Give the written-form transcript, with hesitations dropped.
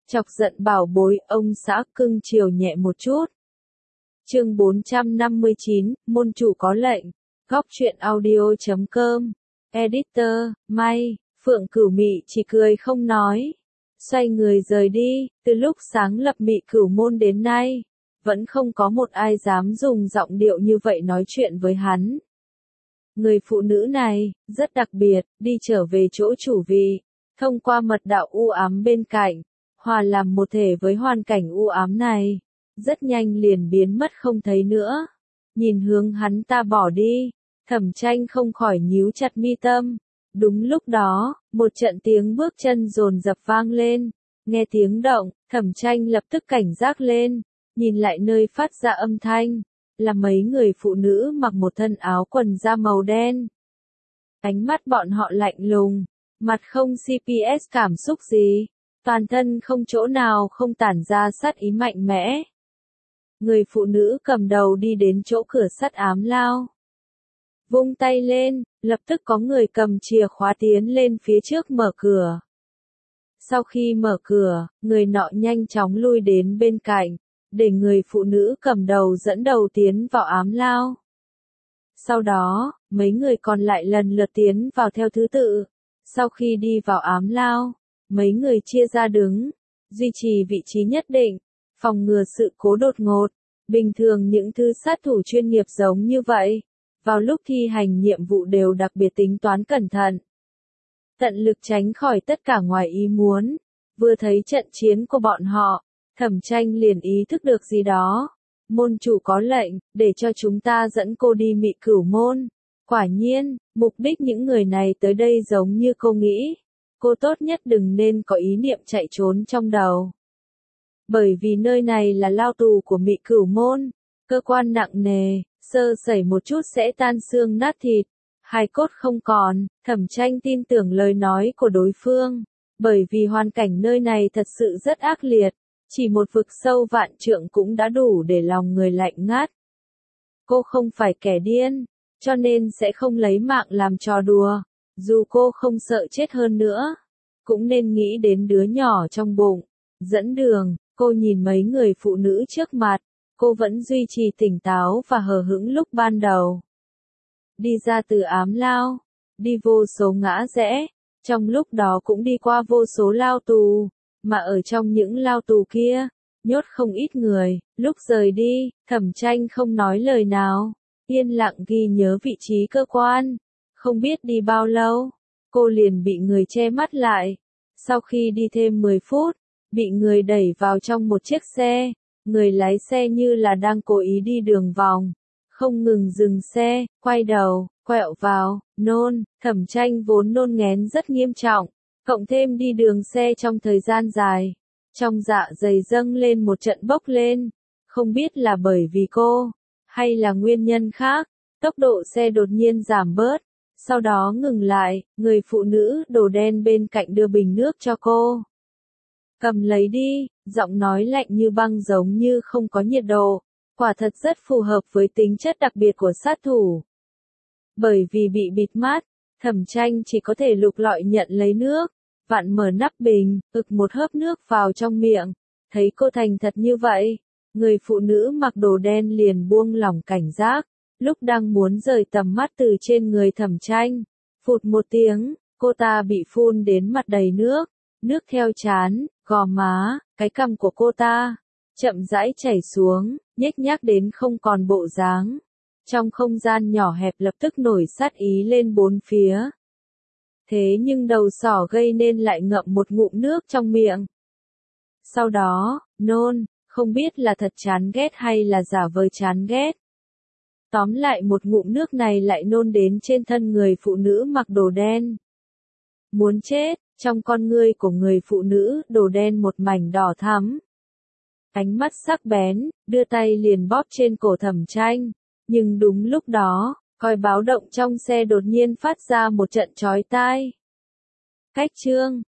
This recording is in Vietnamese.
Chọc giận bảo bối, ông xã cưng chiều nhẹ một chút. Chương 459, môn chủ có lệnh. Góc truyện audio.com. Editor, May, Phượng Cửu Mị chỉ cười không nói. Xoay người rời đi, từ lúc sáng lập Mị Cửu môn đến nay, vẫn không có một ai dám dùng giọng điệu như vậy nói chuyện với hắn. Người phụ nữ này, rất đặc biệt, đi trở về chỗ chủ vị, thông qua mật đạo u ám bên cạnh, hòa làm một thể với hoàn cảnh u ám này, rất nhanh liền biến mất không thấy nữa. Nhìn hướng hắn ta bỏ đi, Thẩm Tranh không khỏi nhíu chặt mi tâm. Đúng lúc đó, một trận tiếng bước chân dồn dập vang lên, nghe tiếng động, Thẩm Tranh lập tức cảnh giác lên, nhìn lại nơi phát ra âm thanh, là mấy người phụ nữ mặc một thân áo quần da màu đen. Ánh mắt bọn họ lạnh lùng, mặt không CPS cảm xúc gì, toàn thân không chỗ nào không tản ra sát ý mạnh mẽ. Người phụ nữ cầm đầu đi đến chỗ cửa sắt ám lao. Vung tay lên, lập tức có người cầm chìa khóa tiến lên phía trước mở cửa. Sau khi mở cửa, người nọ nhanh chóng lui đến bên cạnh, để người phụ nữ cầm đầu dẫn đầu tiến vào ám lao. Sau đó, mấy người còn lại lần lượt tiến vào theo thứ tự. Sau khi đi vào ám lao, mấy người chia ra đứng, duy trì vị trí nhất định, phòng ngừa sự cố đột ngột. Bình thường những thứ sát thủ chuyên nghiệp giống như vậy, vào lúc thi hành nhiệm vụ đều đặc biệt tính toán cẩn thận, tận lực tránh khỏi tất cả ngoài ý muốn. Vừa thấy trận chiến của bọn họ, Thẩm Tranh liền ý thức được gì đó. Môn chủ có lệnh, để cho chúng ta dẫn cô đi Mị Cửu môn. Quả nhiên, mục đích những người này tới đây giống như cô nghĩ. Cô tốt nhất đừng nên có ý niệm chạy trốn trong đầu. Bởi vì nơi này là lao tù của Mị Cửu môn, cơ quan nặng nề, sơ sẩy một chút sẽ tan xương nát thịt, hài cốt không còn. Thẩm Tranh tin tưởng lời nói của đối phương, bởi vì hoàn cảnh nơi này thật sự rất ác liệt, chỉ một vực sâu vạn trượng cũng đã đủ để lòng người lạnh ngắt. Cô không phải kẻ điên, cho nên sẽ không lấy mạng làm trò đùa, dù cô không sợ chết hơn nữa, cũng nên nghĩ đến đứa nhỏ trong bụng. Dẫn đường, cô nhìn mấy người phụ nữ trước mặt, cô vẫn duy trì tỉnh táo và hờ hững lúc ban đầu. Đi ra từ ám lao, đi vô số ngã rẽ, trong lúc đó cũng đi qua vô số lao tù, mà ở trong những lao tù kia, nhốt không ít người. Lúc rời đi, Thẩm Tranh không nói lời nào, yên lặng ghi nhớ vị trí cơ quan. Không biết đi bao lâu, cô liền bị người che mắt lại. Sau khi đi thêm 10 phút, bị người đẩy vào trong một chiếc xe. Người lái xe như là đang cố ý đi đường vòng, không ngừng dừng xe, quay đầu, quẹo vào, nôn. Thẩm Tranh vốn nôn nghén rất nghiêm trọng, cộng thêm đi đường xe trong thời gian dài, trong dạ dày dâng lên một trận bốc lên. Không biết là bởi vì cô, hay là nguyên nhân khác, tốc độ xe đột nhiên giảm bớt, sau đó ngừng lại. Người phụ nữ đồ đen bên cạnh đưa bình nước cho cô. Cầm lấy đi, giọng nói lạnh như băng giống như không có nhiệt độ, quả thật rất phù hợp với tính chất đặc biệt của sát thủ. Bởi vì bị bịt mắt, Thẩm Tranh chỉ có thể lục lọi nhận lấy nước, vặn mở nắp bình, ực một hớp nước vào trong miệng. Thấy cô thành thật như vậy, người phụ nữ mặc đồ đen liền buông lỏng cảnh giác, lúc đang muốn rời tầm mắt từ trên người Thẩm Tranh. Phụt một tiếng, cô ta bị phun đến mặt đầy nước, nước theo trán, gò má, cái cằm của cô ta, chậm rãi chảy xuống, nhếch nhác đến không còn bộ dáng. Trong không gian nhỏ hẹp lập tức nổi sát ý lên bốn phía. Thế nhưng đầu sỏ gây nên lại ngậm một ngụm nước trong miệng. Sau đó, nôn, không biết là thật chán ghét hay là giả vờ chán ghét. Tóm lại một ngụm nước này lại nôn đến trên thân người phụ nữ mặc đồ đen. Muốn chết, trong con ngươi của người phụ nữ đồ đen một mảnh đỏ thắm. Ánh mắt sắc bén, đưa tay liền bóp trên cổ Thẩm Tranh. Nhưng đúng lúc đó, còi báo động trong xe đột nhiên phát ra một trận chói tai. Cách chương